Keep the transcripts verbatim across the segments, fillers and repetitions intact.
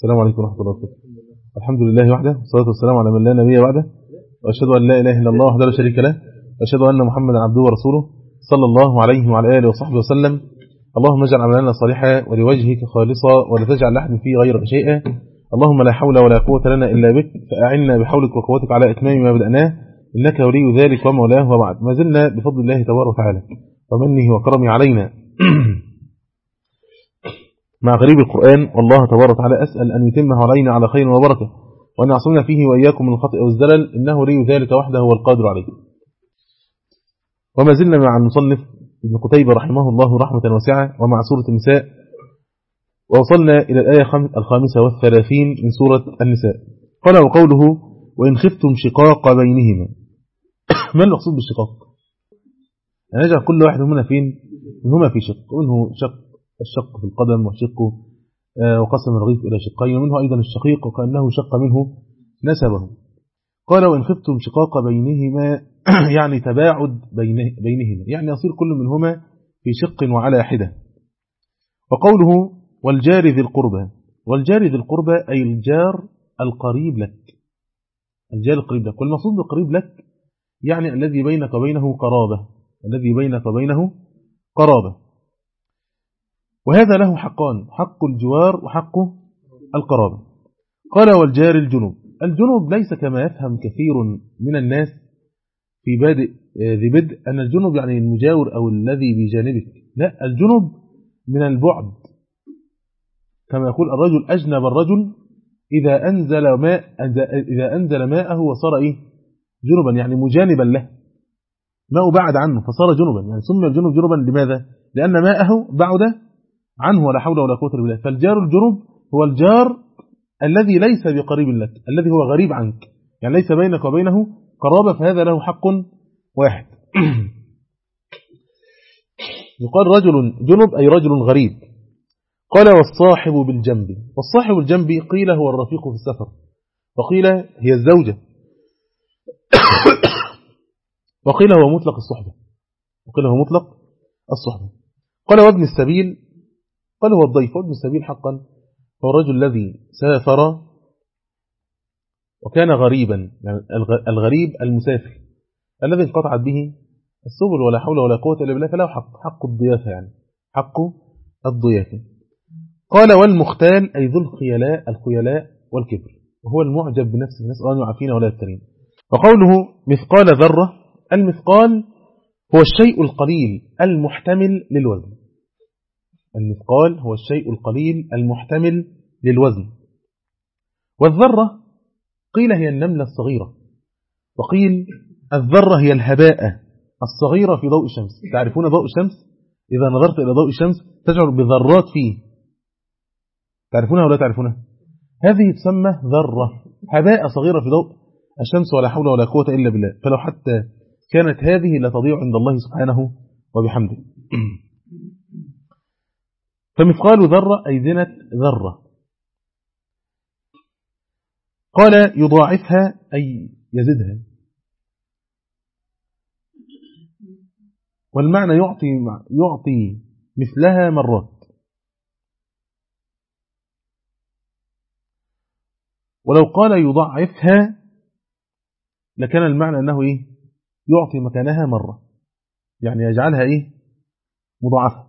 السلام عليكم ورحمة الله وبركاته. الحمد لله وحده والصلاة والسلام على من لا نبي بعده، وأشهد أن لا إله إلا الله وحده لا شريك له، وأشهد أن محمدا عبده ورسوله صلى الله عليه وعلى آله وصحبه وسلم. اللهم اجعل عملنا صالحا ولوجهك خالصا ولا تجعل لحد فيه غيرك شيئا. اللهم لا حول ولا قوة لنا إلا بك، فأعنا بحولك وقوتك على إتمام ما بدأناه، إنك ولي ذلك ومولاه. وبعد، ما زلنا بفضل الله تبارك وتعالى ومنه وكرمه علينا مع غريب القرآن، والله تبارك وتعالى أسأل أن يتمه علينا على خير وبركة، وأن يعصمنا فيه وإياكم من الخطأ والزلل، إنه ولي ذلك وحده هو القادر عليه. وما زلنا مع المصنف ابن قتيبة رحمه الله رحمة واسعة ومع سورة النساء، ووصلنا إلى الآية الخامسة والثلاثين من سورة النساء. قال وقوله وإن خفتم شقاق بينهما. ما المقصود بالشقاق؟ يعني نجعل كل واحد منهما فين؟ منهما في شق، ومنه شق الشق في القدم، وشق وقسم الرغيف إلى شقين، ومنه أيضا الشقيق وكأنه شق منه نسبه. قال وإن خفتم شقاق بينهما يعني تباعد بينهما، يعني يصير كل منهما في شق وعلى حدة. وقوله والجار ذي القربى. والجار ذي القربى أي الجار القريب لك، الجار القريب لك. والمقصود بالقريب لك يعني الذي بينك وبينه قرابة، الذي بينك وبينه قرابة. وهذا له حقان، حق الجوار وحق القرابة. قال والجار الجنوب. الجنوب ليس كما يفهم كثير من الناس في بادئ ذي بدء أن الجنوب يعني المجاور أو الذي بجانبك، لا، الجنوب من البعد، كما يقول الرجل أجنب الرجل إذا أنزل ماء إذا أنزل ماءه وصار إيه جنبا، يعني مجانبا له، ماءه بعد عنه فصار جنبا. يعني سمي الجنوب جنبا لماذا؟ لأن ماءه بعد عنه، ولا حول ولا قوة إلا بالله. فالجار الجنوب هو الجار الذي ليس بقريب لك، الذي هو غريب عنك، يعني ليس بينك وبينه قرابة، فهذا له حق واحد. يقال رجل جنب أي رجل غريب. قال والصاحب بالجنب. والصاحب بالجنب قيل هو الرفيق في السفر، وقيل هي الزوجة، وقيل هو مطلق الصحبة، وقيل هو مطلق الصحبة. قال وابن السبيل. قال هو الضيف. وابن السبيل حقا هو الرجل الذي سافر وكان غريبا، يعني الغريب المسافر الذي انقطعت به السبل، ولا حول ولا قوة إلا بالله، فله حق حق الضيافة، يعني حق الضيافة. قال والمختال أي ذو الخيلاء، الخيلاء والكبر، وهو المعجب بنفسه، نسأل الله أن يعافينا ولا يبتلينا. وقوله مثقال ذرة. المثقال هو الشيء القليل المحتمل للوزن. المثقال هو الشيء القليل المحتمل للوزن. والذرة قيل هي النملة الصغيرة، وقيل الذرة هي الهباء الصغيرة في ضوء الشمس. تعرفون ضوء الشمس؟ إذا نظرت إلى ضوء الشمس تشعر بذرات فيه، تعرفونها ولا تعرفونها؟ هذه تسمى ذرة، هباء صغيرة في ضوء الشمس، ولا حول ولا قوة إلا بالله. فلو حتى كانت هذه لتضيع عند الله سبحانه وبحمده. فمثقال ذرة أي زنة ذرة. قال يضاعفها أي يزدها. والمعنى يعطي يعطي مثلها مرات. ولو قال يضاعفها لكان المعنى أنه إيه؟ يعطي مكانها مرة، يعني يجعلها إيه؟ مضاعفة.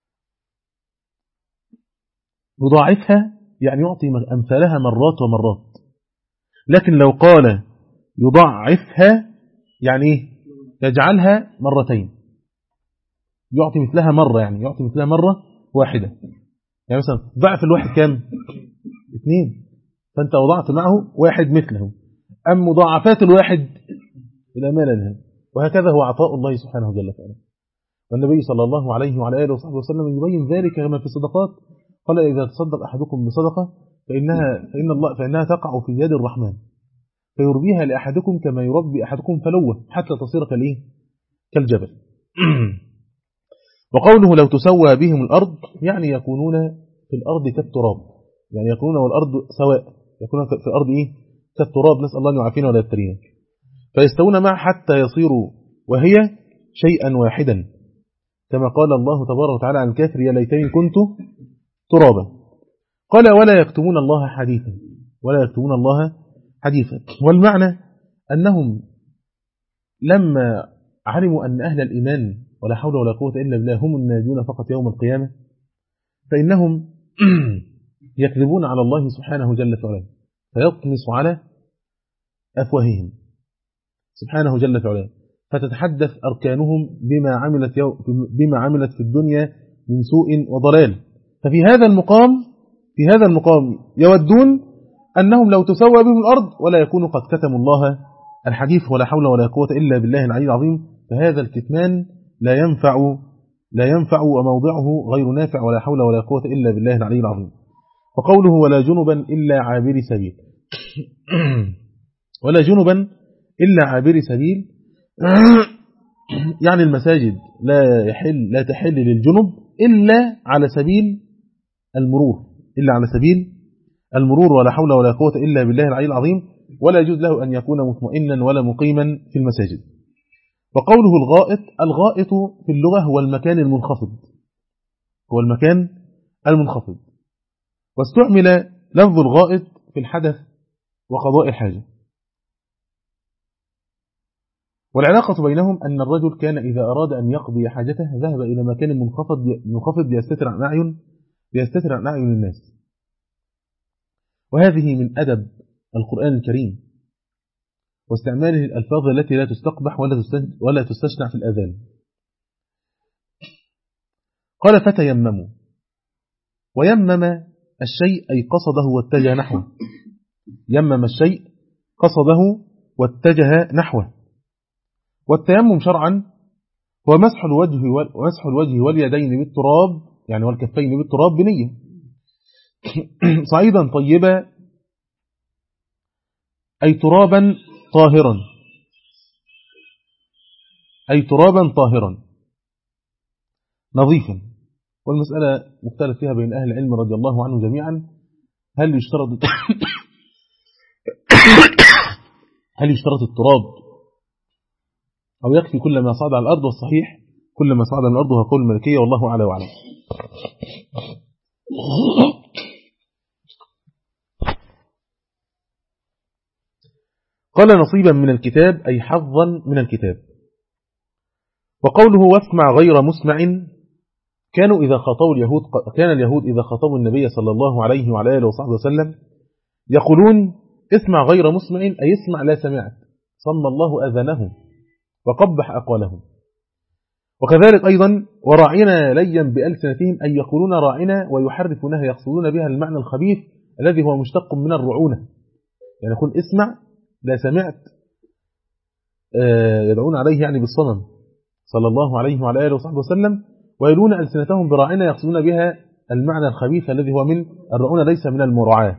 يضاعفها يعني يعطي أمثالها مرات ومرات. لكن لو قال يضاعفها يعني إيه؟ يجعلها مرتين، يعطي مثلها مرة، يعني يعطي مثلها مرة واحدة. يعني مثلا ضعف الواحد كام؟ اثنين، فأنت وضعت معه واحد مثله. أم مضاعفات الواحد إلى ما لا نهاية. وهكذا هو عطاء الله سبحانه جل وعلا. والنبي صلى الله عليه وعلى آله وصحبه وسلم يبين ذلك كما في الصدقات. قال إذا تصدق أحدكم بصدقة فإنها, فإن الله فإنها تقع في يد الرحمن فيربيها لأحدكم كما يربي أحدكم فلوه حتى تصير كالإيه؟ كالجبل. وقوله لو تسوى بهم الأرض يعني يكونون في الأرض كالتراب، يعني يكونون والأرض سواء، يكونون في الأرض إيه؟ كالتراب، نسأل الله أن يعافينا ولا يبتلينا. فيستوون معه حتى يصيروا وهي شيئا واحدا، كما قال الله تبارك وتعالى عن الكافر يا ليتني كنت ترابا. قال ولا يكتمون الله حديثا، ولا يكتمون الله حديثا. والمعنى أنهم لما علموا أن أهل الإيمان ولا حول ولا قوة إلا بالله هم الناجون فقط يوم القيامة، فإنهم يكذبون على الله سبحانه جل وعلا فيطمس على أفواههم سبحانه جل وعلا، فتتحدث أركانهم بما عملت بما عملت في الدنيا من سوء وضلال. ففي هذا المقام في هذا المقام يودون أنهم لو تسوى بهم الأرض ولا يكونوا قد كتموا الله الحديث ولا حول ولا قوة إلا بالله العلي العظيم. فهذا الكتمان لا ينفع لا ينفع وموضعه غير نافع ولا حول ولا قوة إلا بالله العلي العظيم. وقوله ولا جنبا إلا عابر سبيل ولا جنبا إلا عابر سبيل يعني المساجد لا يحل لا تحل للجنب إلا على سبيل المرور إلا على سبيل المرور ولا حول ولا قوة إلا بالله العلي العظيم، ولا يجوز له أن يكون مطمئنا ولا مقيما في المساجد. وقوله الغائط، الغائط في اللغة هو المكان المنخفض هو المكان المنخفض واستعمل لفظ الغائط في الحدث وقضاء الحاجة. والعلاقة بينهم أن الرجل كان إذا أراد أن يقضي حاجته ذهب إلى مكان منخفض منخفض ليستتر عن أعين ليستتر عن أعين الناس. وهذه من أدب القرآن الكريم واستعماله الألفاظ التي لا تستقبح ولا تستشنع في الأذان. قال فتيمموا، ويمم الشيء أي قصده واتجه نحوه يمم الشيء قصده واتجه نحوه. والتيمم شرعا هو مسح الوجه ومسح الوجه واليدين بالتراب يعني والكفين بالتراب بنية صعيدا طيبا أي ترابا طاهرا أي ترابا طاهرا نظيفا. والمسألة مختلف فيها بين أهل العلم رضي الله عنهم جميعا، هل يشترط هل يشترط التراب أو يكفي كل ما صعد على الأرض؟ والصحيح كل ما صعد على الأرض هو قول الملكية والله أعلى وأعلم. قال نصيبا من الكتاب أي حظا من الكتاب. وقوله واسمع غير مسمع، كانوا إذا خاطبوا اليهود كان اليهود إذا خاطبوا النبي صلى الله عليه وعلى آله وصحبه وسلم يقولون اسمع غير مسمع أي اسمع لا سمعت، صم الله أذنهم وقبح أقوالهم. وكذلك أيضا وراعنا ليا بألسنتهم أي يقولون راعنا ويحرفونها يقصدون بها المعنى الخبيث الذي هو مشتق من الرعونة، يعني يقول اسمع لا سمعت يدعون عليه يعني بالصنم صلى الله عليه وعلى آله وصحبه وسلم، ويلون ألسنتهم براعنا يقصدون بها المعنى الخبيث الذي هو من الرعونة ليس من المراعاة.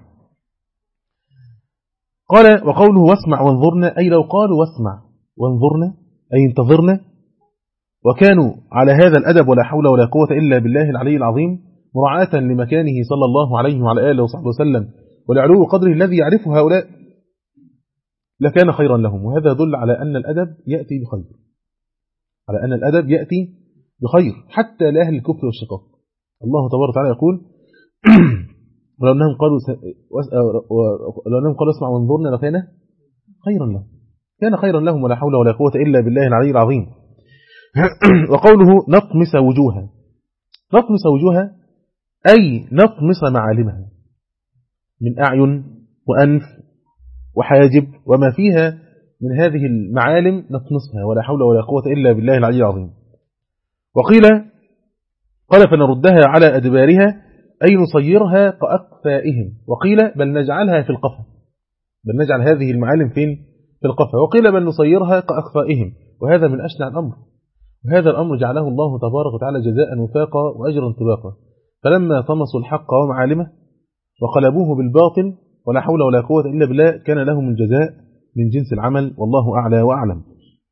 قال وقوله واسمع وانظرنا أي لو قالوا واسمع وانظرنا أي انتظرنا وكانوا على هذا الأدب ولا حول ولا قوة إلا بالله العلي العظيم مراعاة لمكانه صلى الله عليه وعلى آله وصحبه وسلم ولعلو قدره الذي يعرفه هؤلاء لكان خيرا لهم. وهذا يدل على أن الأدب يأتي بخير على أن الأدب يأتي بخير حتى لأهل الكفر والشقاق. الله تبارك وتعالى يقول ولو أنهم قالوا ولو أنهم قالوا اسمع وانظرنا لكان خيرا لهم كان خيرا لهم ولا حول ولا قوة إلا بالله العلي العظيم. وقوله نطمس وجوها، نطمس وجوها أي نطمس معالمها من أعين وأنف وحاجب وما فيها من هذه المعالم نطمسها ولا حول ولا قوة إلا بالله العلي العظيم. وقيل قال فنردها على أدبارها أي نصيرها كأقفائهم، وقيل بل نجعلها في القفا بل نجعل هذه المعالم فين في القفا، وقيل بل نصيرها كأقفائهم، وهذا من أشنع الأمر. وهذا الأمر جعله الله تبارك وتعالى جزاء وفاقا وأجرا انطباقا، فلما طمسوا الحق ومعالمه وقلبوه بالباطل ولا حول ولا قوة إلا بالله كان لهم الجزاء من جنس العمل والله أعلى وأعلم.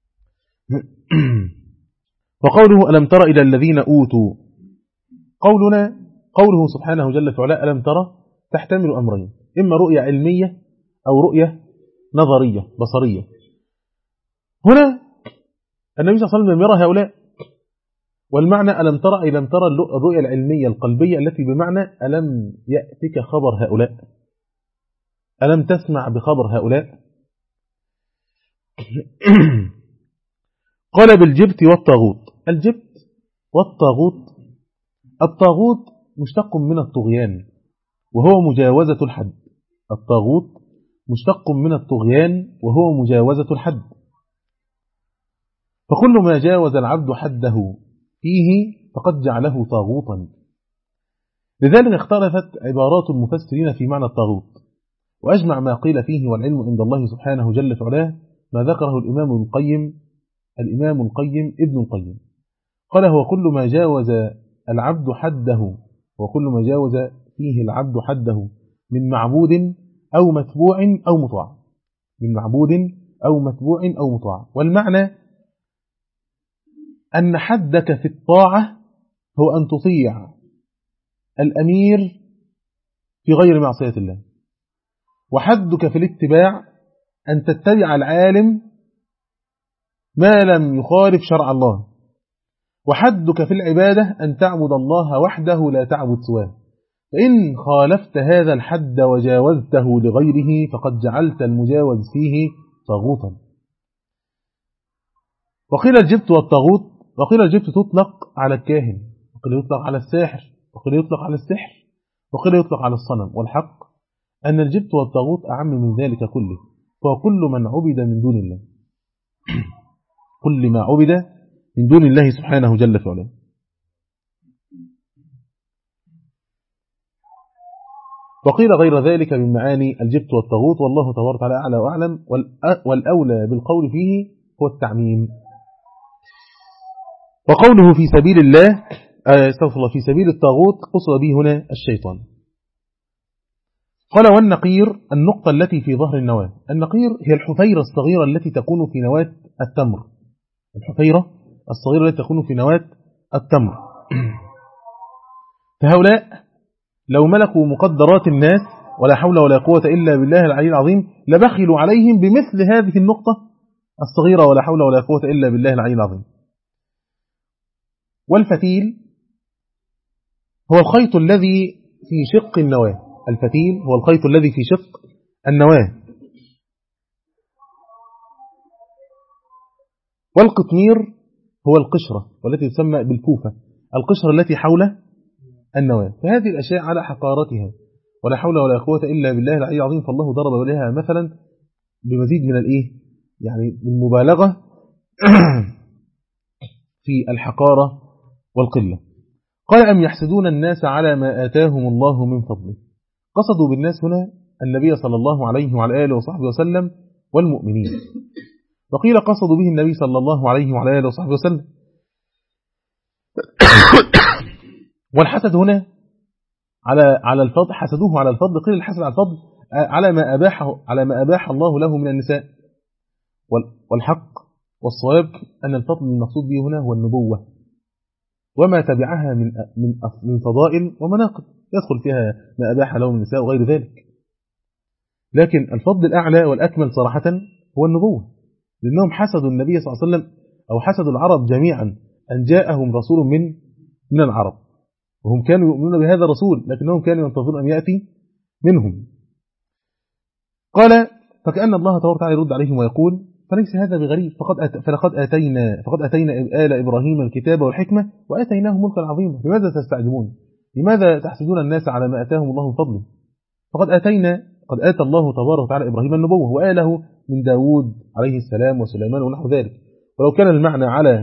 وقوله ألم تر إلى الذين أوتوا، قولنا قوله سبحانه جل في علاه ألم ترى تحتمل أمرين، إما رؤية علمية أو رؤية نظرية بصرية. هنا النبي صلى الله عليه وسلم لم يرى هؤلاء والمعنى ألم ترى أي لم ترى الرؤية العلمية القلبية التي بمعنى ألم يأتك خبر هؤلاء، ألم تسمع بخبر هؤلاء. قال بالجبت والطاغوت. الجبت والطاغوت، الطاغوت مشتق من الطغيان وهو مجاوزة الحد. الطاغوت مشتق من الطغيان وهو مجاوزة الحد، فكل ما جاوز العبد حده فيه فقد جعله طاغوتا. لذلك اختلفت عبارات المفسرين في معنى الطاغوت، وأجمع ما قيل فيه والعلم عند الله سبحانه جل في علاه ما ذكره الإمام القيم الإمام القيم ابن القيم. قال هو كل ما جاوز العبد حده، وكل ما جاوز فيه العبد حده من معبود أو متبوع أو مطاع، من معبود أو متبوع أو مطاع. والمعنى أن حدك في الطاعة هو أن تطيع الأمير في غير معصية الله، وحدك في الاتباع أن تتبع العالم ما لم يخالف شرع الله، وحدك في العبادة أن تعبد الله وحده لا تعبد سواه. فإن خالفت هذا الحد وجاوزته لغيره فقد جعلت المجاوز فيه طاغوتا. وقيل الجبت والطاغوت، وقيل الجبت تطلق على الكاهن، وقيل يطلق على الساحر، وقيل يطلق على السحر، وقيل يطلق على الصنم. والحق أن الجبت والطاغوت أعم من ذلك كله، فهو كل من عبد من دون الله، كل ما عبد من دون الله سبحانه جل في علاه. وقيل غير ذلك من معاني الجبت والطاغوت، والله تبارك وتعالى أعلى وأعلم، والأولى بالقول فيه هو التعميم. وقوله في سبيل الله استغفر الله في سبيل الطاغوت قصد به هنا الشيطان. قال والنقير النقطة التي في ظهر النواة. النقير هي الحفيرة الصغيرة التي تكون في نواة التمر، الحفيرة الصغيرة التي تكون في نواة التمر. فهؤلاء لو ملكوا مقدرات الناس ولا حول ولا قوة إلا بالله العلي العظيم لبخلوا عليهم بمثل هذه النقطة الصغيرة ولا حول ولا قوة إلا بالله العلي العظيم. والفتيل هو الخيط الذي في شق النواة، الفتيل هو الخيط الذي في شق النواة. والقطمير هو القشرة والتي تسمى بالفوفة، القشرة التي حول النواة. فهذه الأشياء على حقارتها ولا حول ولا قوة إلا بالله العلي العظيم، فالله ضرب لها مثلا بمزيد من الإيه يعني من مبالغة في الحقارة والقلة. قال أم يحسدون الناس على ما آتاهم الله من فضله. قصدوا بالناس هنا النبي صلى الله عليه وعلى آله وصحبه وسلم والمؤمنين، وقيل قصدوا به النبي صلى الله عليه وعلى آله وصحبه وسلم. والحسد هنا على على الفضل، حسدوه على الفضل، قيل الحسد على الفضل على ما أباحه على ما أباح الله له من النساء. والحق والصواب أن الفضل المقصود به هنا هو النبوة وما تبعها من من من فضائل ومناقب، يدخل فيها ما أباح له من النساء وغير ذلك. لكن الفضل الأعلى والأكمل صراحة هو النبوة، لأنهم حسدوا النبي صلى الله عليه وسلم أو حسدوا العرب جميعا أن جاءهم رسول من من العرب، وهم كانوا يؤمنون بهذا الرسول لكنهم كانوا ينتظرون أن يأتي منهم. قال فكأن الله تبارك وتعالى يرد عليهم ويقول فليس هذا بغريب، فقد أت... فلقد أتينا فقد أتينا آل إبراهيم الكتاب والحكمة وأتيناهم ملكا عظيما، لماذا تستعجبون؟ لماذا تحسدون الناس على ما أتاهم الله من فضله؟ فقد أتينا قد آتى الله تبارك وتعالى إبراهيم النبوة وآله من داود عليه السلام وسليمان ونحو ذلك. ولو كان المعنى على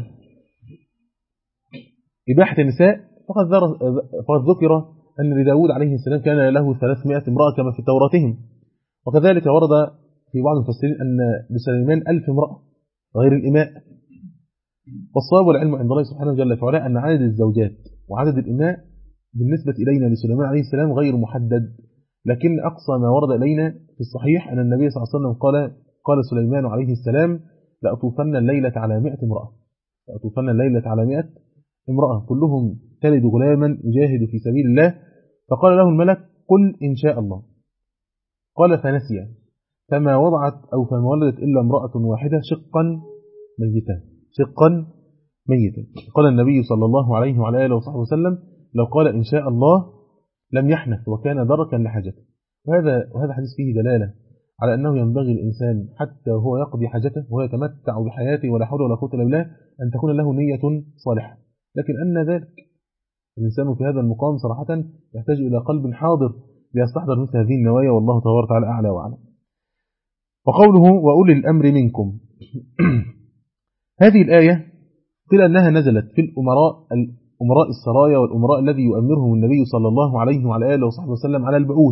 إباحة النساء فقد, فقد ذكر أن لداود عليه السلام كان له ثلاثمائة امرأة كما في توراتهم، وكذلك ورد في بعض المفسرين أن لسليمان ألف امرأة غير الإماء. والصواب والعلم عند الله سبحانه جل وعلا أن عدد الزوجات وعدد الإماء بالنسبة إلينا لسليمان عليه السلام غير محدد، لكن أقصى ما ورد إلينا في الصحيح أن النبي صلى الله عليه وسلم قال قال سليمان عليه السلام لأطوفن الليلة على مئة امرأة، لأطوفن الليلة على مئة امرأة كلهم تلد غلاما يجاهد في سبيل الله. فقال له الملك قل إن شاء الله، قال فنسي فما وضعت أو فما ولدت إلا امرأة واحدة شقا ميتا، شقا ميتا. قال النبي صلى الله عليه وعلى آله وصحبه وسلم لو قال إن شاء الله لم يحنث وكان دركا لحاجته. وهذا وهذا حديث فيه دلالة على أنه ينبغي الإنسان حتى وهو يقضي حاجته وهو يتمتع بحياته ولا حول ولا قوة إلا بالله أن تكون له نية صالحة. لكن أن ذلك الإنسان في هذا المقام صراحة يحتاج إلى قلب حاضر ليستحضر مثل هذه النوايا، والله تبارك وتعالى أعلى وأعلم. وقوله وأولي الأمر منكم هذه الآية قيل أنها نزلت في الأمراء أمراء السرايا والأمراء الذي يؤمرهم النبي صلى الله عليه وعلى آله وصحبه وسلم على البعوث.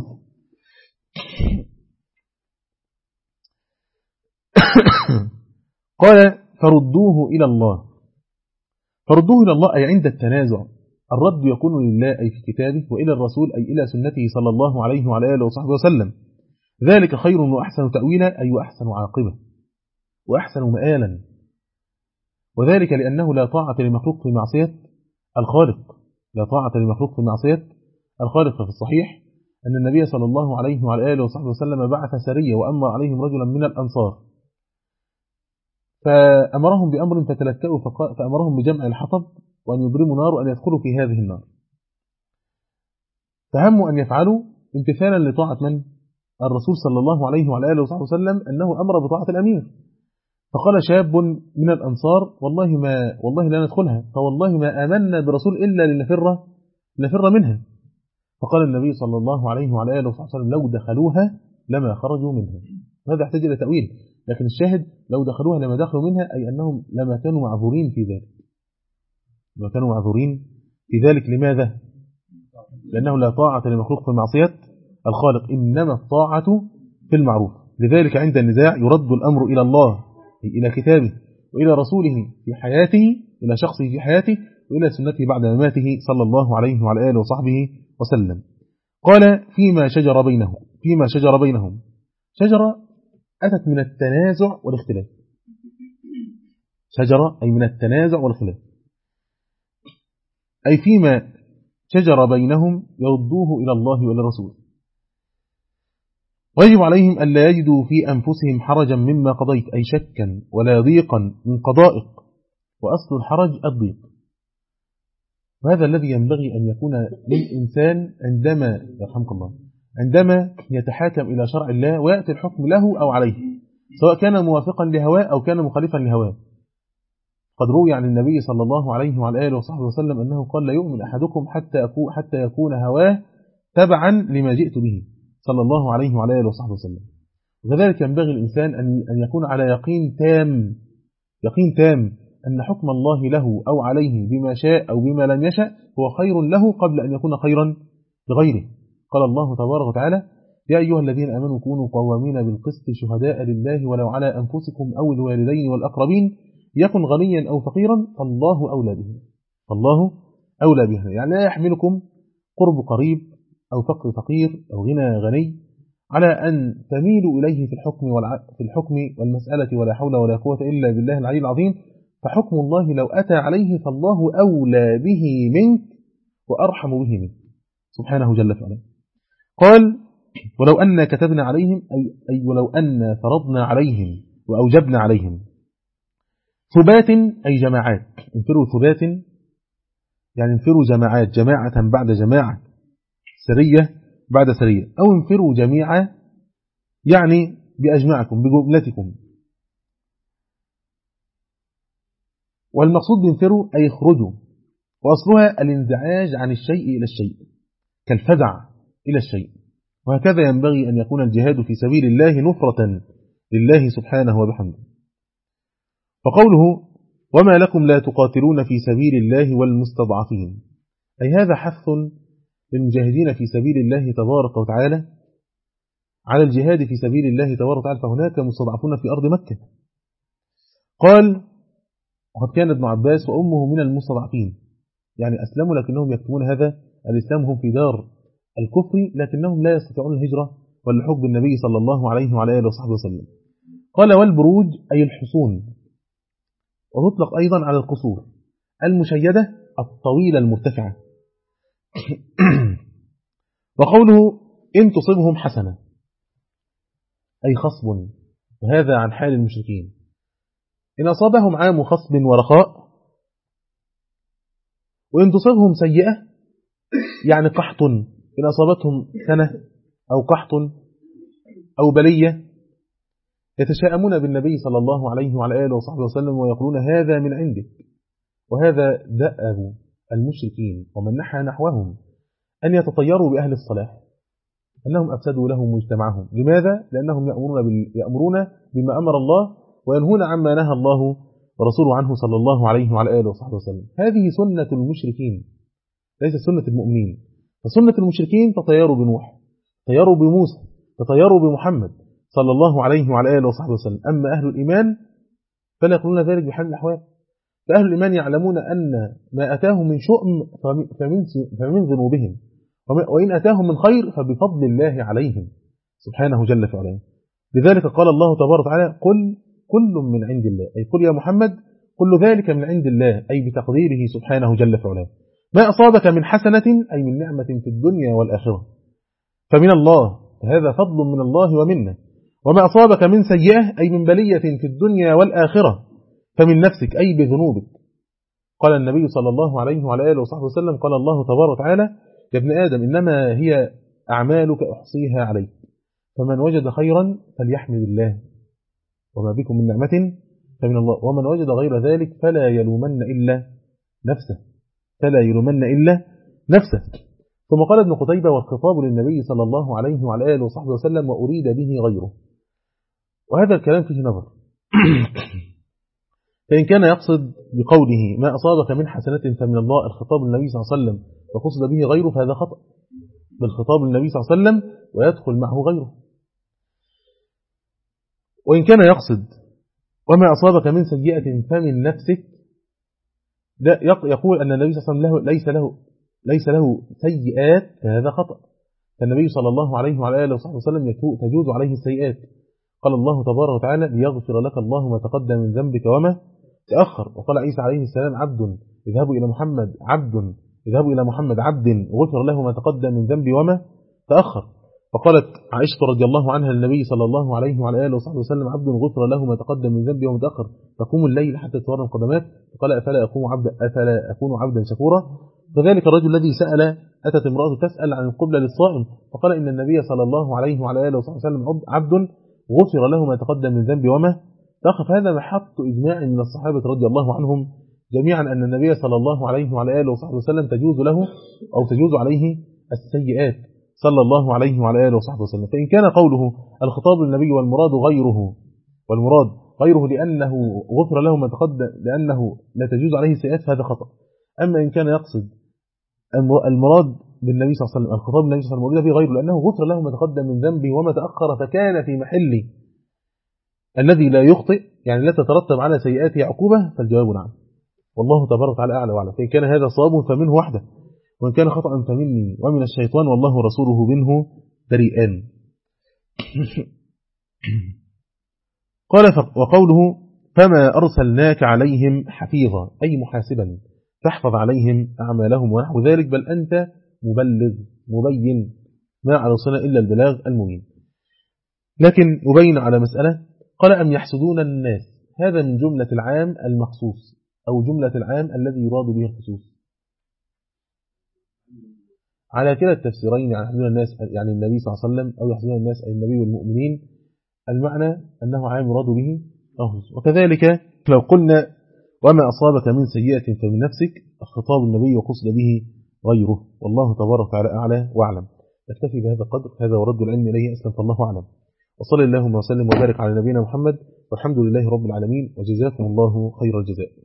قال فردوه إلى الله. فردوه إلى الله أي عند التنازع، الرد يكون لله أي في كتابه، وإلى الرسول أي إلى سنته صلى الله عليه وعلى آله وصحبه وسلم. ذلك خير وأحسن تأويلا أي وأحسن عاقبة وأحسن مآلا، وذلك لأنه لا طاعة لمخلوق في معصية الخالق، لا طاعة لمخلوق في معصية الخالق. ففي الصحيح أن النبي صلى الله عليه وعلى آله وصحبه وسلم بعث سرية وأمر عليهم رجلا من الأنصار فأمرهم بأمر فتلكأوا فأمرهم بجمع الحطب وأن يبرموا نار وأن يدخلوا في هذه النار، فهموا أن يفعلوا امتثالا لطاعة من؟ الرسول صلى الله عليه وعلى آله وصحبه وسلم، أنه أمر بطاعة الأمير. فقال شاب من الأنصار والله ما والله لا ندخلها، فوالله ما آمنا برسول إلا لنفر نفر منها. فقال النبي صلى الله عليه وعلى آله وصحبه وسلم لو دخلوها لما خرجوا منها. هذا يحتاج إلى تأويل، لكن الشاهد لو دخلوها لما دخلوا منها أي أنهم لما كانوا معذورين في ذلك، لما كانوا معذورين في ذلك. لماذا؟ لأنه لا طاعة لمخلوق في معصية الخالق، إنما الطاعة في المعروف. لذلك عند النزاع يرد الأمر إلى الله إلى كتابه وإلى رسوله في حياته، إلى شخصه في حياته، وإلى سنته بعد مماته صلى الله عليه وعلى آله وصحبه وسلم. قال فيما شجر بينهم. فيما شجر بينهم شجرة أتت من التنازع والاختلاف، شجرة أي من التنازع والاختلاف، أي فيما شجر بينهم يردوه إلى الله وإلى الرسول. ويجب عليهم ألا يجدوا في أنفسهم حرجا مما قضيت أي شكا ولا ضيقا من قضائك، وأصل الحرج الضيق. وهذا الذي ينبغي أن يكون للإنسان عندما يرحمك الله عندما يتحاكم إلى شرع الله ويأتي الحكم له أو عليه، سواء كان موافقا لهواه أو كان مخالفا لهواه. قد روي عن النبي صلى الله عليه وعلى آله وصحبه وسلم أنه قال لا يؤمن أحدكم حتى حتى يكون هواه تبعا لما جئت به صلى الله عليه وعلى آله وصحبه وسلم. وكذلك ينبغي الإنسان أن يكون على يقين تام يقين تام أن حكم الله له أو عليه بما شاء أو بما لم يشاء هو خير له قبل أن يكون خيرا لغيره. قال الله تبارك وتعالى يا أيها الذين آمنوا كونوا قوامين بالقسط شهداء لله ولو على أنفسكم أو الوالدين والأقربين يكن غنيا أو فقيرا فالله أولى به فالله أولى به. يعني لا يحملكم قرب قريب أو فقر فقير أو غنى غني على أن تميلوا إليه في الحكم في الحكم والمسألة ولا حول ولا قوة إلا بالله العلي العظيم. فحكم الله لو أتى عليه فالله أولى به منك وأرحم به منك سبحانه جل وعلا. قال ولو أن كتبنا عليهم أي, أي ولو أن فرضنا عليهم وأوجبنا عليهم ثبات أي جماعات، انفروا ثبات يعني انفروا جماعات جماعة بعد جماعة سرية بعد سرية، أو انفروا جميعا يعني بأجمعكم بجملتكم. والمقصود بانفروا أي اخرجوا، وأصلها الانزعاج عن الشيء إلى الشيء كالفزع إلى الشيء. وهكذا ينبغي أن يكون الجهاد في سبيل الله نفرة لله سبحانه وبحمده. فقوله وما لكم لا تقاتلون في سبيل الله والمستضعفين أي هذا حث للمجاهدين في سبيل الله تبارك وتعالى على الجهاد في سبيل الله تبارك وتعالى، فهناك مستضعفون في أرض مكة. قال وقد كان ابن عباس وأمه من المستضعفين، يعني أسلموا لكنهم يكتمون هذا الإسلام، هم في دار الكفر لكنهم لا يستطيعون الهجرة واللحوق بالنبي صلى الله عليه وعلى آله وصحبه وسلم. قال والبروج أي الحصون، وتطلق أيضا على القصور المشيدة الطويلة المرتفعة. وقوله إن تصبهم حسنة أي خصب، وهذا عن حال المشركين. إن أصابهم عام خصب ورخاء وإن تصبهم سيئة يعني قحط، إن أصابتهم سنة أو قحط أو بلية يتشاءمون بالنبي صلى الله عليه وعلى آله وصحبه وسلم ويقولون هذا من عندك. وهذا دأب المشركين ومن نحى نحوهم أن يتطيروا بأهل الصلاح، أنهم أفسدوا لهم مجتمعهم. لماذا؟ لأنهم يأمرون, بال... يأمرون بما أمر الله وينهون عما نهى الله ورسوله عنه صلى الله عليه وعلى آله وصحبه وسلم. هذه سنة المشركين ليست سنة المؤمنين. فسنة المشركين تطيروا بنوح، تطيروا بموسى، تطيروا بمحمد صلى الله عليه وعلى آله وصحبه وسلم. أما أهل الإيمان فلا يقولون ذلك بحال الأحوال. فأهل الإيمان يعلمون أن ما أتاهم من شؤم فمن, فمن ذنوبهم، وإن أتاهم من خير فبفضل الله عليهم سبحانه جل في علاه. لذلك قال الله تبارك وتعالى قل كل من عند الله، أي قل يا محمد كل ذلك من عند الله، أي بتقديره سبحانه جل في علاه. ما أصابك من حسنة أي من نعمة في الدنيا والآخرة فمن الله، هذا فضل من الله ومنه. وما أصابك من سيئة أي من بلية في الدنيا والآخرة فمن نفسك أي بذنوبك. قال النبي صلى الله عليه وعلى آله وصحبه وسلم قال الله تبارك وتعالى يا ابن آدم إنما هي أعمالك أحصيها عليك، فمن وجد خيرا فليحمد الله، وما بكم من نعمة فمن الله، ومن وجد غير ذلك فلا يلومن إلا نفسه، فلا يلومن إلا نفسه. ثم قال ابن قتيبة والخطاب للنبي صلى الله عليه وعلى آله وصحبه وسلم وأريد به غيره. وهذا الكلام فيه نظر. فإن كان يقصد بقوله ما أصابك من حسنة فمن الله الخطاب للنبي صلى الله عليه وسلم وقصد به غيره فهذا خطأ، بالخطاب للنبي صلى الله عليه وسلم ويدخل معه غيره. وإن كان يقصد وما أصابك من سيئة فمن نفسك يقول أن النبي صلى الله عليه وسلم ليس له ليس له سيئات فهذا خطأ. فالنبي صلى الله عليه وعلى آله وصحبه وسلم تجوز عليه السيئات. قال الله تبارك وتعالى ليغفر لك الله ما تقدم من ذنبك وما تأخر. وقال عيسى عليه السلام عبد اذهبوا إلى محمد عبد اذهبوا إلى محمد عبد غفر له ما تقدم من ذنبي وما تأخر. فقالت عائشة رضي الله عنها للنبي صلى الله عليه وعلى آله وصحبه وسلم عبد غفر له ما تقدم من ذنبي وما تأخر تقوم الليل حتى تورم قدمات. فقال أفلا أكون عبدا أفلا أكون عبدا شكورا. فذلك الرجل الذي سأل أتت امرأة تسأل عن القبلة للصائم فقال إن النبي صلى الله عليه وعلى آله وصحبه وسلم عبد غفر له ما تقدم من ذنبي وما تأخر. هذا محط إجماع من الصحابة رضي الله عنهم جميعا أن النبي صلى الله عليه وعلى آله وصحبه وسلم تجوز له أو تجوز عليه السيئات صلى الله عليه وعلى آله وصحبه وسلم. فإن كان قوله الخطاب للنبي والمراد غيره والمراد غيره لأنه غفر له ما تقدم لأنه لا تجوز عليه السيئات فهذا خطأ. أما إن كان يقصد المراد بالنبي صلى الله عليه وسلم الخطاب للنبي صلى الله عليه وسلم به غيره لأنه غفر له ما تقدم من ذنبه وما تأخر فكان في محل الذي لا يخطئ يعني لا تترتب على سيئاته عقوبة فالجواب نعم. والله تبارك وتعالى أعلى وأعلم. فإن كان هذا صواب فمنه وحده وإن كان خطأ فمني ومن الشيطان والله رسوله منه بريئان. قال وقوله فما أرسلناك عليهم حفيظا أي محاسبا تحفظ عليهم أعمالهم ونحو ذلك بل أنت مبلغ مبين ما على رسولنا إلا البلاغ المبين. لكن يبين على مسألة قال أم يحسدون الناس هذا من جملة العام المخصوص أو جملة العام الذي يراد به الخصوص على كلا التفسيرين. يعني يحسدون الناس يعني النبي صلى الله عليه وسلم أو يحسدون الناس أي النبي والمؤمنين المعنى أنه عام يراد به الخصوص. وكذلك لو قلنا وما أصابك من سيئة فمن نفسك خطاب النبي وقصد به غيره. والله تبارك وتعالى أعلى وأعلم. نكتفي بهذا القدر. هذا ورد العلم إليه أسلم فالله أعلم. وصلى اللهم وسلم وبارك على نبينا محمد والحمد لله رب العالمين وجزاكم الله خير الجزاء.